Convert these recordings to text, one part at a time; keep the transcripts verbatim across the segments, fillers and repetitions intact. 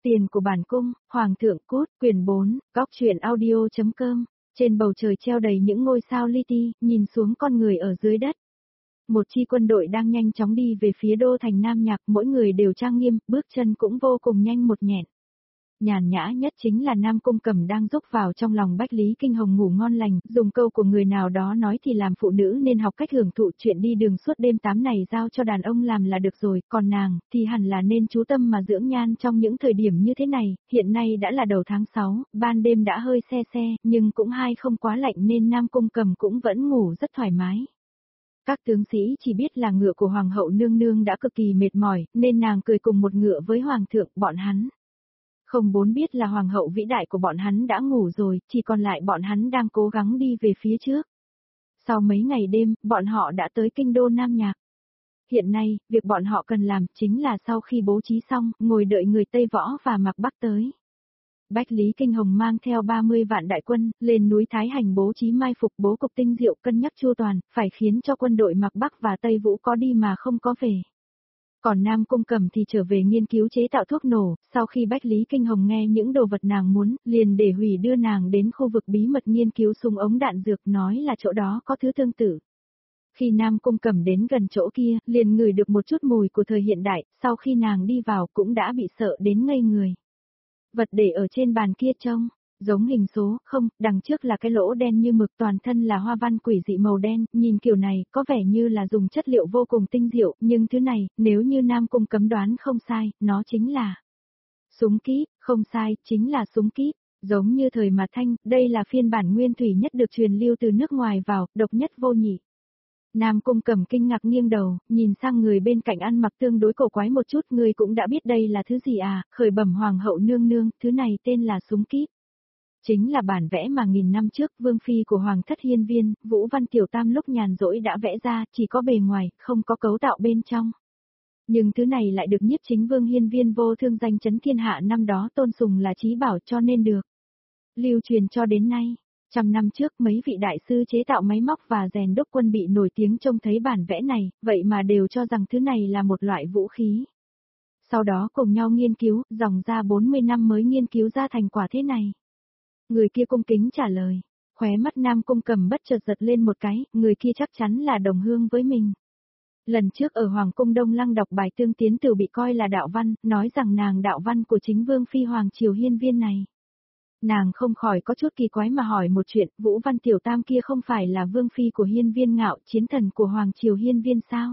Tiền của bản cung, Hoàng thượng cút, quyển bốn, góc truyện audio.com, trên bầu trời treo đầy những ngôi sao li ti, nhìn xuống con người ở dưới đất. Một chi quân đội đang nhanh chóng đi về phía đô thành Nam Nhạc, mỗi người đều trang nghiêm, bước chân cũng vô cùng nhanh một nhẹn. Nhàn nhã nhất chính là Nam Cung Cẩm đang rúc vào trong lòng Bách Lý Kinh Hồng ngủ ngon lành, dùng câu của người nào đó nói thì làm phụ nữ nên học cách hưởng thụ chuyện đi đường suốt đêm tám này giao cho đàn ông làm là được rồi, còn nàng, thì hẳn là nên chú tâm mà dưỡng nhan trong những thời điểm như thế này, hiện nay đã là đầu tháng sáu, ban đêm đã hơi se se, nhưng cũng hay không quá lạnh nên Nam Cung Cẩm cũng vẫn ngủ rất thoải mái. Các tướng sĩ chỉ biết là ngựa của Hoàng hậu nương nương đã cực kỳ mệt mỏi, nên nàng cười cùng một ngựa với Hoàng thượng, bọn hắn. Không bốn biết là Hoàng hậu vĩ đại của bọn hắn đã ngủ rồi, chỉ còn lại bọn hắn đang cố gắng đi về phía trước. Sau mấy ngày đêm, bọn họ đã tới kinh đô Nam Nhạc. Hiện nay, việc bọn họ cần làm chính là sau khi bố trí xong, ngồi đợi người Tây Võ và Mạc Bắc tới. Bách Lý Kinh Hồng mang theo ba mươi vạn đại quân, lên núi Thái Hành bố trí mai phục bố cục tinh diệu cân nhắc chu toàn, phải khiến cho quân đội Mạc Bắc và Tây Vũ có đi mà không có về. Còn Nam Cung Cẩm thì trở về nghiên cứu chế tạo thuốc nổ, sau khi Bách Lý Kinh Hồng nghe những đồ vật nàng muốn, liền để hủy đưa nàng đến khu vực bí mật nghiên cứu súng ống đạn dược, nói là chỗ đó có thứ tương tự. Khi Nam Cung Cẩm đến gần chỗ kia, liền ngửi được một chút mùi của thời hiện đại, sau khi nàng đi vào cũng đã bị sợ đến ngây người. Vật để ở trên bàn kia trông giống hình số, không, đằng trước là cái lỗ đen như mực, toàn thân là hoa văn quỷ dị màu đen, nhìn kiểu này, có vẻ như là dùng chất liệu vô cùng tinh diệu, nhưng thứ này, nếu như Nam Cung Cẩm đoán không sai, nó chính là súng kíp, không sai, chính là súng kíp, giống như thời mà Thanh, đây là phiên bản nguyên thủy nhất được truyền lưu từ nước ngoài vào, độc nhất vô nhị. Nam Cung Cẩm kinh ngạc nghiêng đầu, nhìn sang người bên cạnh ăn mặc tương đối cổ quái một chút, người cũng đã biết đây là thứ gì à, khởi bẩm Hoàng hậu nương nương, thứ này tên là súng kíp. Chính là bản vẽ mà nghìn năm trước vương phi của Hoàng thất Hiên Viên, Vũ Văn Tiểu Tam lúc nhàn rỗi đã vẽ ra, chỉ có bề ngoài, không có cấu tạo bên trong. Nhưng thứ này lại được Nhiếp Chính Vương Hiên Viên vô thương danh chấn thiên hạ năm đó tôn sùng là chí bảo cho nên được lưu truyền cho đến nay. Trăm năm trước mấy vị đại sư chế tạo máy móc và rèn đúc quân bị nổi tiếng trông thấy bản vẽ này, vậy mà đều cho rằng thứ này là một loại vũ khí. Sau đó cùng nhau nghiên cứu, dòng ra bốn mươi năm mới nghiên cứu ra thành quả thế này. Người kia cung kính trả lời, khóe mắt Nam Cung Cẩm bất chợt giật lên một cái, người kia chắc chắn là đồng hương với mình. Lần trước ở Hoàng cung Đông Lăng đọc bài Tương Tiến Tử bị coi là đạo văn, nói rằng nàng đạo văn của chính vương phi Hoàng triều Hiên Viên này. Nàng không khỏi có chút kỳ quái mà hỏi một chuyện, Vũ Văn Tiểu Tam kia không phải là vương phi của Hiên Viên Ngạo, chiến thần của Hoàng triều Hiên Viên sao?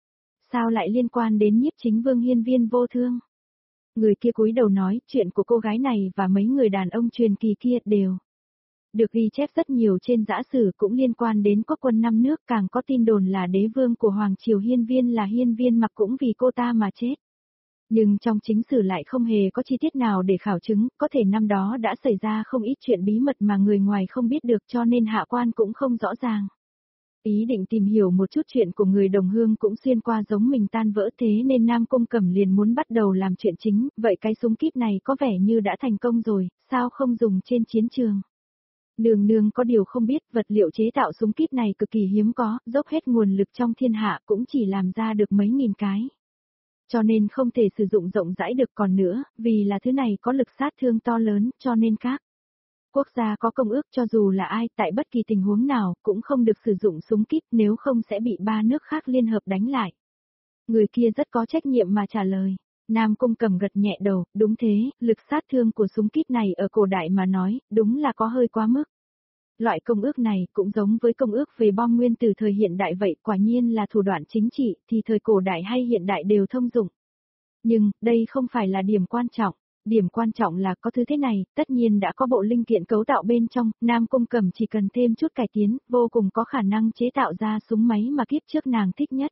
Sao lại liên quan đến Nhiếp Chính Vương Hiên Viên vô thương? Người kia cúi đầu nói, chuyện của cô gái này và mấy người đàn ông truyền kỳ kia đều được ghi chép rất nhiều trên giã sử, cũng liên quan đến quốc quân năm nước, càng có tin đồn là đế vương của Hoàng triều Hiên Viên là Hiên Viên Mặc cũng vì cô ta mà chết. Nhưng trong chính sử lại không hề có chi tiết nào để khảo chứng, có thể năm đó đã xảy ra không ít chuyện bí mật mà người ngoài không biết được cho nên hạ quan cũng không rõ ràng. Ý định tìm hiểu một chút chuyện của người đồng hương cũng xuyên qua giống mình tan vỡ, thế nên Nam Cung Cẩm liền muốn bắt đầu làm chuyện chính, vậy cái súng kíp này có vẻ như đã thành công rồi, sao không dùng trên chiến trường? Nương nương có điều không biết, vật liệu chế tạo súng kíp này cực kỳ hiếm có, dốc hết nguồn lực trong thiên hạ cũng chỉ làm ra được mấy nghìn cái. Cho nên không thể sử dụng rộng rãi được, còn nữa, vì là thứ này có lực sát thương to lớn, cho nên các quốc gia có công ước cho dù là ai, tại bất kỳ tình huống nào, cũng không được sử dụng súng kíp, nếu không sẽ bị ba nước khác liên hợp đánh lại. Người kia rất có trách nhiệm mà trả lời. Nam Cung Cẩm gật nhẹ đầu, đúng thế, lực sát thương của súng kíp này ở cổ đại mà nói, đúng là có hơi quá mức. Loại công ước này cũng giống với công ước về bom nguyên tử thời hiện đại vậy, quả nhiên là thủ đoạn chính trị, thì thời cổ đại hay hiện đại đều thông dụng. Nhưng, đây không phải là điểm quan trọng. Điểm quan trọng là có thứ thế này, tất nhiên đã có bộ linh kiện cấu tạo bên trong, Nam Cung Cẩm chỉ cần thêm chút cải tiến, vô cùng có khả năng chế tạo ra súng máy mà kiếp trước nàng thích nhất.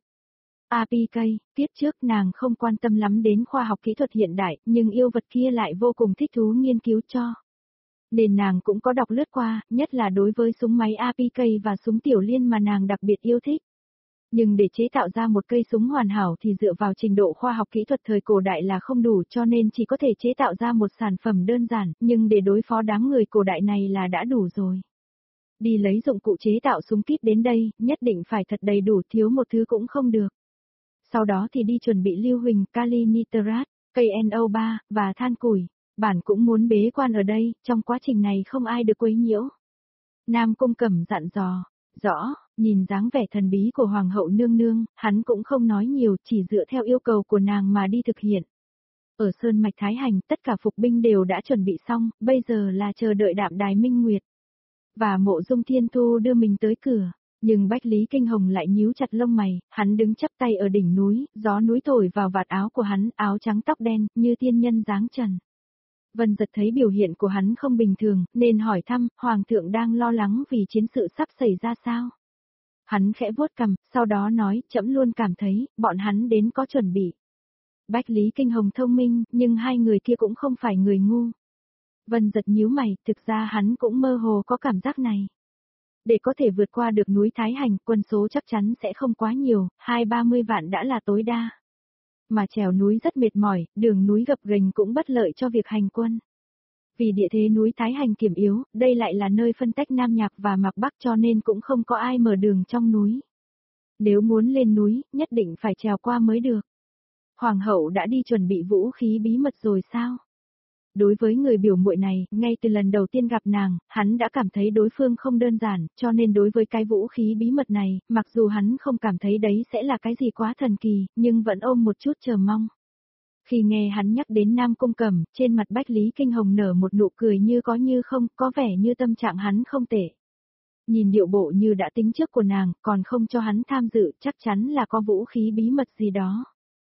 a pê ca, kiếp trước nàng không quan tâm lắm đến khoa học kỹ thuật hiện đại, nhưng yêu vật kia lại vô cùng thích thú nghiên cứu cho. Nên nàng cũng có đọc lướt qua, nhất là đối với súng máy a pê ca và súng tiểu liên mà nàng đặc biệt yêu thích. Nhưng để chế tạo ra một cây súng hoàn hảo thì dựa vào trình độ khoa học kỹ thuật thời cổ đại là không đủ, cho nên chỉ có thể chế tạo ra một sản phẩm đơn giản, nhưng để đối phó đám người cổ đại này là đã đủ rồi. Đi lấy dụng cụ chế tạo súng kíp đến đây, nhất định phải thật đầy đủ, thiếu một thứ cũng không được. Sau đó thì đi chuẩn bị lưu huỳnh kali nitrat. cây en o ba, và than củi. Bản cũng muốn bế quan ở đây, trong quá trình này không ai được quấy nhiễu. Nam Cung Cẩm dặn dò. Rõ, nhìn dáng vẻ thần bí của Hoàng hậu nương nương, hắn cũng không nói nhiều, chỉ dựa theo yêu cầu của nàng mà đi thực hiện. Ở Sơn Mạch Thái Hành, tất cả phục binh đều đã chuẩn bị xong, bây giờ là chờ đợi Đạm Đài Minh Nguyệt. Và Mộ Dung Thiên Thu đưa mình tới cửa, nhưng Bách Lý Kinh Hồng lại nhíu chặt lông mày, hắn đứng chắp tay ở đỉnh núi, gió núi thổi vào vạt áo của hắn, áo trắng tóc đen, như tiên nhân dáng trần. Vân Giật thấy biểu hiện của hắn không bình thường, nên hỏi thăm, Hoàng thượng đang lo lắng vì chiến sự sắp xảy ra sao? Hắn khẽ vuốt cằm, sau đó nói, trẫm luôn cảm thấy, bọn hắn đến có chuẩn bị. Bách Lý Kinh Hồng thông minh, nhưng hai người kia cũng không phải người ngu. Vân Giật nhíu mày, thực ra hắn cũng mơ hồ có cảm giác này. Để có thể vượt qua được núi Thái Hành, quân số chắc chắn sẽ không quá nhiều, hai ba mươi vạn đã là tối đa. Mà trèo núi rất mệt mỏi, đường núi gập ghềnh cũng bất lợi cho việc hành quân. Vì địa thế núi Thái Hành kiềm yếu, đây lại là nơi phân tách Nam Nhạc và Mạc Bắc cho nên cũng không có ai mở đường trong núi. Nếu muốn lên núi, nhất định phải trèo qua mới được. Hoàng hậu đã đi chuẩn bị vũ khí bí mật rồi sao? Đối với người biểu muội này, ngay từ lần đầu tiên gặp nàng, hắn đã cảm thấy đối phương không đơn giản, cho nên đối với cái vũ khí bí mật này, mặc dù hắn không cảm thấy đấy sẽ là cái gì quá thần kỳ, nhưng vẫn ôm một chút chờ mong. Khi nghe hắn nhắc đến Nam Cung Cẩm, trên mặt Bách Lý Kinh Hồng nở một nụ cười như có như không, có vẻ như tâm trạng hắn không tệ. Nhìn điệu bộ như đã tính trước của nàng, còn không cho hắn tham dự, chắc chắn là có vũ khí bí mật gì đó.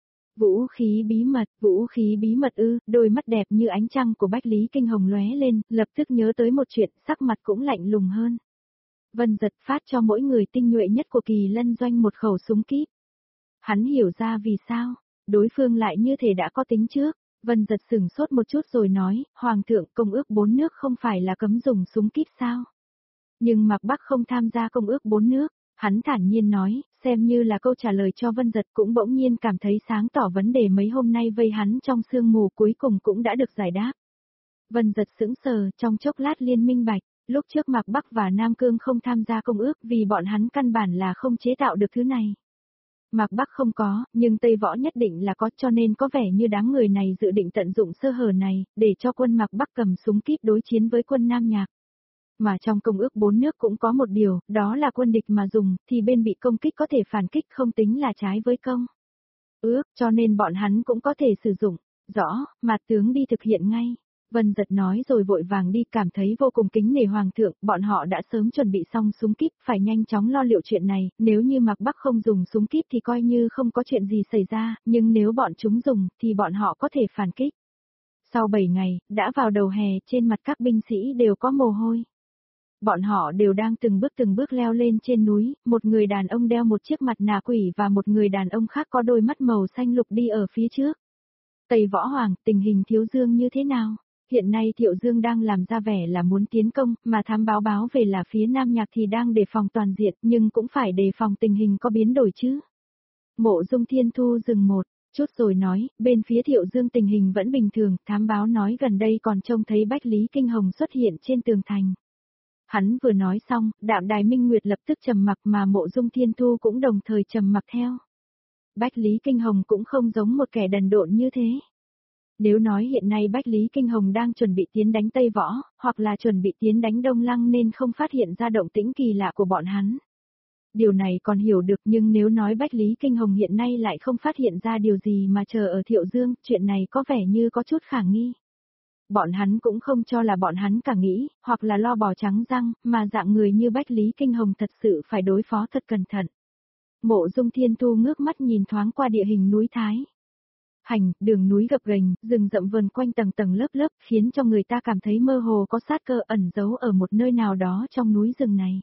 Vũ khí bí mật, vũ khí bí mật ư, đôi mắt đẹp như ánh trăng của Bách Lý Kinh Hồng lóe lên, lập tức nhớ tới một chuyện, sắc mặt cũng lạnh lùng hơn. Vân Giật phát cho mỗi người tinh nhuệ nhất của Kỳ Lân doanh một khẩu súng kíp. Hắn hiểu ra vì sao, đối phương lại như thể đã có tính trước. Vân Giật sửng sốt một chút rồi nói, Hoàng thượng, công ước bốn nước không phải là cấm dùng súng kíp sao? Nhưng Mạc Bắc không tham gia công ước bốn nước. Hắn thản nhiên nói, xem như là câu trả lời cho Vân Giật, cũng bỗng nhiên cảm thấy sáng tỏ vấn đề mấy hôm nay vây hắn trong sương mù cuối cùng cũng đã được giải đáp. Vân Giật sững sờ, trong chốc lát liên minh bạch, lúc trước Mạc Bắc và Nam Cương không tham gia công ước vì bọn hắn căn bản là không chế tạo được thứ này. Mạc Bắc không có, nhưng Tây Võ nhất định là có, cho nên có vẻ như đám người này dự định tận dụng sơ hở này, để cho quân Mạc Bắc cầm súng kíp đối chiến với quân Nam Nhạc. Mà trong công ước bốn nước cũng có một điều, đó là quân địch mà dùng, thì bên bị công kích có thể phản kích không tính là trái với công ước, cho nên bọn hắn cũng có thể sử dụng. Rõ, Mạt tướng đi thực hiện ngay. Vân Giật nói rồi vội vàng đi, cảm thấy vô cùng kính nể Hoàng thượng, bọn họ đã sớm chuẩn bị xong súng kíp, phải nhanh chóng lo liệu chuyện này, nếu như Mạc Bắc không dùng súng kíp thì coi như không có chuyện gì xảy ra, nhưng nếu bọn chúng dùng, thì bọn họ có thể phản kích. Sau bảy ngày, đã vào đầu hè, trên mặt các binh sĩ đều có mồ hôi. Bọn họ đều đang từng bước từng bước leo lên trên núi, một người đàn ông đeo một chiếc mặt nạ quỷ và một người đàn ông khác có đôi mắt màu xanh lục đi ở phía trước. Tây Võ Hoàng, tình hình Thiếu Dương như thế nào? Hiện nay Thiệu Dương đang làm ra vẻ là muốn tiến công, mà thám báo báo về là phía Nam Nhạc thì đang đề phòng toàn diện, nhưng cũng phải đề phòng tình hình có biến đổi chứ. Mộ Dung Thiên Thu dừng một chút rồi nói, bên phía Thiệu Dương tình hình vẫn bình thường, thám báo nói gần đây còn trông thấy Bách Lý Kinh Hồng xuất hiện trên tường thành. Hắn vừa nói xong, Đạm Đài Minh Nguyệt lập tức trầm mặc mà Mộ Dung Thiên Thu cũng đồng thời trầm mặc theo. Bách Lý Kinh Hồng cũng không giống một kẻ đần độn như thế. Nếu nói hiện nay Bách Lý Kinh Hồng đang chuẩn bị tiến đánh Tây Võ, hoặc là chuẩn bị tiến đánh Đông Lăng nên không phát hiện ra động tĩnh kỳ lạ của bọn hắn. Điều này còn hiểu được, nhưng nếu nói Bách Lý Kinh Hồng hiện nay lại không phát hiện ra điều gì mà chờ ở Thiệu Dương, chuyện này có vẻ như có chút khả nghi. Bọn hắn cũng không cho là bọn hắn cả nghĩ, hoặc là lo bò trắng răng, mà dạng người như Bách Lý Kinh Hồng thật sự phải đối phó thật cẩn thận. Mộ Dung Thiên Thu ngước mắt nhìn thoáng qua địa hình núi Thái Hành, đường núi gập ghềnh, rừng rậm vần quanh tầng tầng lớp lớp, khiến cho người ta cảm thấy mơ hồ có sát cơ ẩn giấu ở một nơi nào đó trong núi rừng này.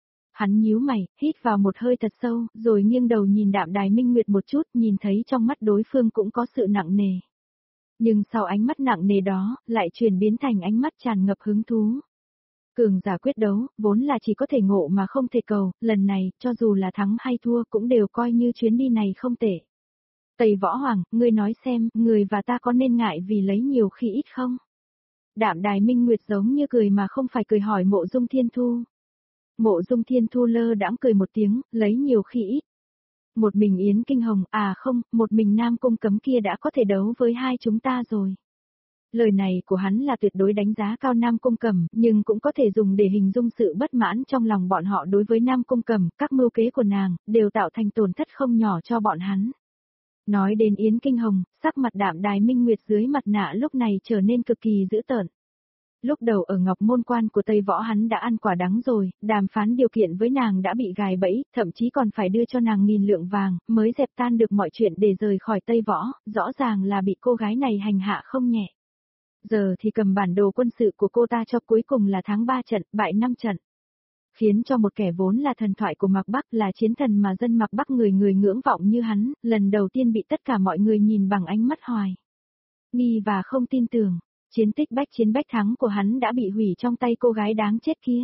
Hắn nhíu mày, hít vào một hơi thật sâu, rồi nghiêng đầu nhìn Đạm Đài Minh Nguyệt một chút, nhìn thấy trong mắt đối phương cũng có sự nặng nề. Nhưng sau ánh mắt nặng nề đó, lại chuyển biến thành ánh mắt tràn ngập hứng thú. Cường giả quyết đấu, vốn là chỉ có thể ngộ mà không thể cầu, lần này, cho dù là thắng hay thua cũng đều coi như chuyến đi này không tệ. Tây Võ Hoàng, ngươi nói xem, người và ta có nên ngại vì lấy nhiều khi ít không? Đạm Đài Minh Nguyệt giống như cười mà không phải cười hỏi Mộ Dung Thiên Thu. Mộ Dung Thiên Thu lơ đãng cười một tiếng, lấy nhiều khi ít. Một mình Yến Kinh Hồng, à không, một mình Nam Cung Cấm kia đã có thể đấu với hai chúng ta rồi. Lời này của hắn là tuyệt đối đánh giá cao Nam Cung Cẩm, nhưng cũng có thể dùng để hình dung sự bất mãn trong lòng bọn họ đối với Nam Cung Cẩm, các mưu kế của nàng, đều tạo thành tổn thất không nhỏ cho bọn hắn. Nói đến Yến Kinh Hồng, sắc mặt Đạm Đài Minh Nguyệt dưới mặt nạ lúc này trở nên cực kỳ dữ tợn. Lúc đầu ở Ngọc Môn Quan của Tây Võ hắn đã ăn quả đắng rồi, đàm phán điều kiện với nàng đã bị gài bẫy, thậm chí còn phải đưa cho nàng nghìn lượng vàng, mới dẹp tan được mọi chuyện để rời khỏi Tây Võ, rõ ràng là bị cô gái này hành hạ không nhẹ. Giờ thì cầm bản đồ quân sự của cô ta cho cuối cùng là thắng ba trận, bại năm trận. Khiến cho một kẻ vốn là thần thoại của Mạc Bắc, là chiến thần mà dân Mạc Bắc người người ngưỡng vọng như hắn, lần đầu tiên bị tất cả mọi người nhìn bằng ánh mắt hoài nghi và không tin tưởng. Chiến tích bách chiến bách thắng của hắn đã bị hủy trong tay cô gái đáng chết kia.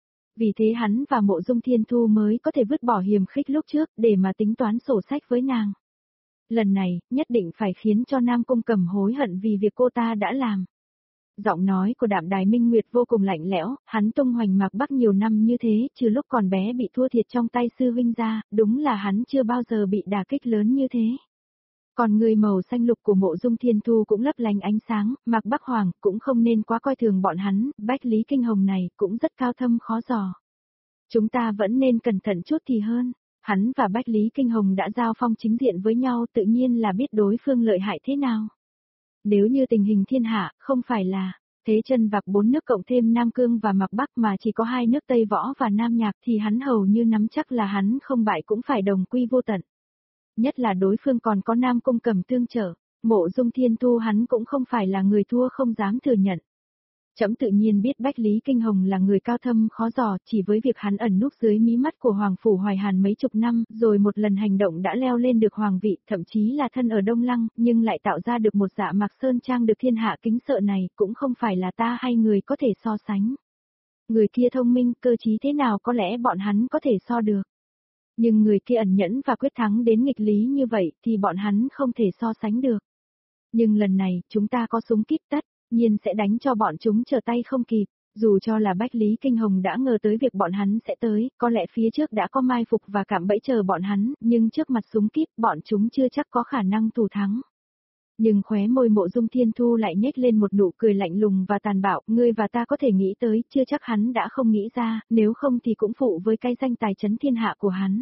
Vì thế hắn và Mộ Dung Thiên Thu mới có thể vứt bỏ hiềm khích lúc trước để mà tính toán sổ sách với nàng. Lần này, nhất định phải khiến cho Nam Cung Cẩm hối hận vì việc cô ta đã làm. Giọng nói của Đạm Đài Minh Nguyệt vô cùng lạnh lẽo, hắn tung hoành Mạc Bắc nhiều năm như thế, trừ lúc còn bé bị thua thiệt trong tay sư huynh ra, đúng là hắn chưa bao giờ bị đả kích lớn như thế. Còn người màu xanh lục của Mộ Dung Thiên Thu cũng lấp lánh ánh sáng, Mạc Bắc Hoàng cũng không nên quá coi thường bọn hắn, Bách Lý Kinh Hồng này cũng rất cao thâm khó dò. Chúng ta vẫn nên cẩn thận chút thì hơn. Hắn và Bách Lý Kinh Hồng đã giao phong chính diện với nhau, tự nhiên là biết đối phương lợi hại thế nào. Nếu như tình hình thiên hạ, không phải là thế chân vạc bốn nước cộng thêm Nam Cương và Mạc Bắc mà chỉ có hai nước Tây Võ và Nam Nhạc thì hắn hầu như nắm chắc là hắn không bại cũng phải đồng quy vô tận. Nhất là đối phương còn có Nam Cung Cẩm tương trợ, Mộ Dung Thiên Thu hắn cũng không phải là người thua không dám thừa nhận. Trẫm tự nhiên biết Bách Lý Kinh Hồng là người cao thâm khó dò, chỉ với việc hắn ẩn núp dưới mí mắt của Hoàng Phủ Hoài Hàn mấy chục năm, rồi một lần hành động đã leo lên được hoàng vị, thậm chí là thân ở Đông Lăng, nhưng lại tạo ra được một dạ Mạc Sơn Trang được thiên hạ kính sợ này, cũng không phải là ta hay người có thể so sánh. Người kia thông minh, cơ trí thế nào có lẽ bọn hắn có thể so được. Nhưng người kia ẩn nhẫn và quyết thắng đến nghịch lý như vậy thì bọn hắn không thể so sánh được. Nhưng lần này, chúng ta có súng kíp tất nhiên sẽ đánh cho bọn chúng trở tay không kịp, dù cho là Bách Lý Kinh Hồng đã ngờ tới việc bọn hắn sẽ tới, có lẽ phía trước đã có mai phục và cạm bẫy chờ bọn hắn, nhưng trước mặt súng kíp bọn chúng chưa chắc có khả năng thủ thắng. Nhưng khóe môi Mộ Dung Thiên Thu lại nhếch lên một nụ cười lạnh lùng và tàn bạo, ngươi và ta có thể nghĩ tới, chưa chắc hắn đã không nghĩ ra, nếu không thì cũng phụ với cái danh tài chấn thiên hạ của hắn.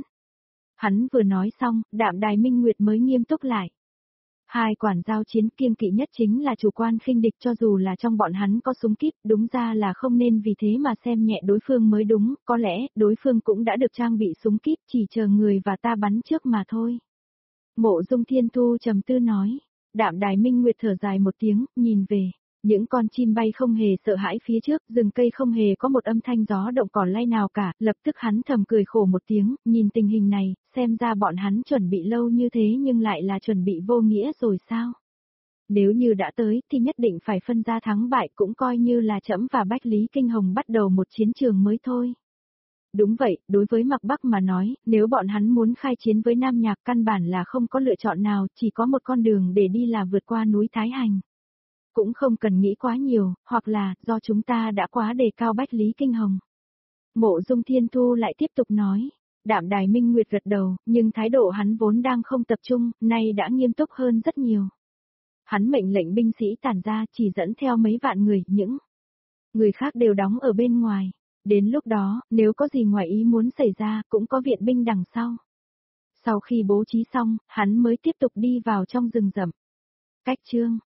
Hắn vừa nói xong, Đạm Đài Minh Nguyệt mới nghiêm túc lại. Hai quản giao chiến kiêng kỵ nhất chính là chủ quan khinh địch, cho dù là trong bọn hắn có súng kíp, đúng ra là không nên vì thế mà xem nhẹ đối phương mới đúng, có lẽ đối phương cũng đã được trang bị súng kíp, chỉ chờ người và ta bắn trước mà thôi. Mộ Dung Thiên Thu trầm tư nói. Đạm Đài Minh Nguyệt thở dài một tiếng, nhìn về những con chim bay không hề sợ hãi phía trước, rừng cây không hề có một âm thanh gió động cỏ lay nào cả, lập tức hắn thầm cười khổ một tiếng, nhìn tình hình này, xem ra bọn hắn chuẩn bị lâu như thế nhưng lại là chuẩn bị vô nghĩa rồi sao? Nếu như đã tới thì nhất định phải phân ra thắng bại, cũng coi như là trẫm và Bách Lý Kinh Hồng bắt đầu một chiến trường mới thôi. Đúng vậy, đối với Mạc Bắc mà nói, nếu bọn hắn muốn khai chiến với Nam Nhạc căn bản là không có lựa chọn nào, chỉ có một con đường để đi là vượt qua núi Thái Hành. Cũng không cần nghĩ quá nhiều, hoặc là, do chúng ta đã quá đề cao Bách Lý Kinh Hồng. Mộ Dung Thiên Thu lại tiếp tục nói. Đạm Đài Minh Nguyệt gật đầu, nhưng thái độ hắn vốn đang không tập trung, nay đã nghiêm túc hơn rất nhiều. Hắn mệnh lệnh binh sĩ tản ra, chỉ dẫn theo mấy vạn người, những người khác đều đóng ở bên ngoài. Đến lúc đó, nếu có gì ngoài ý muốn xảy ra, cũng có viện binh đằng sau. Sau khi bố trí xong, hắn mới tiếp tục đi vào trong rừng rậm. Cách chương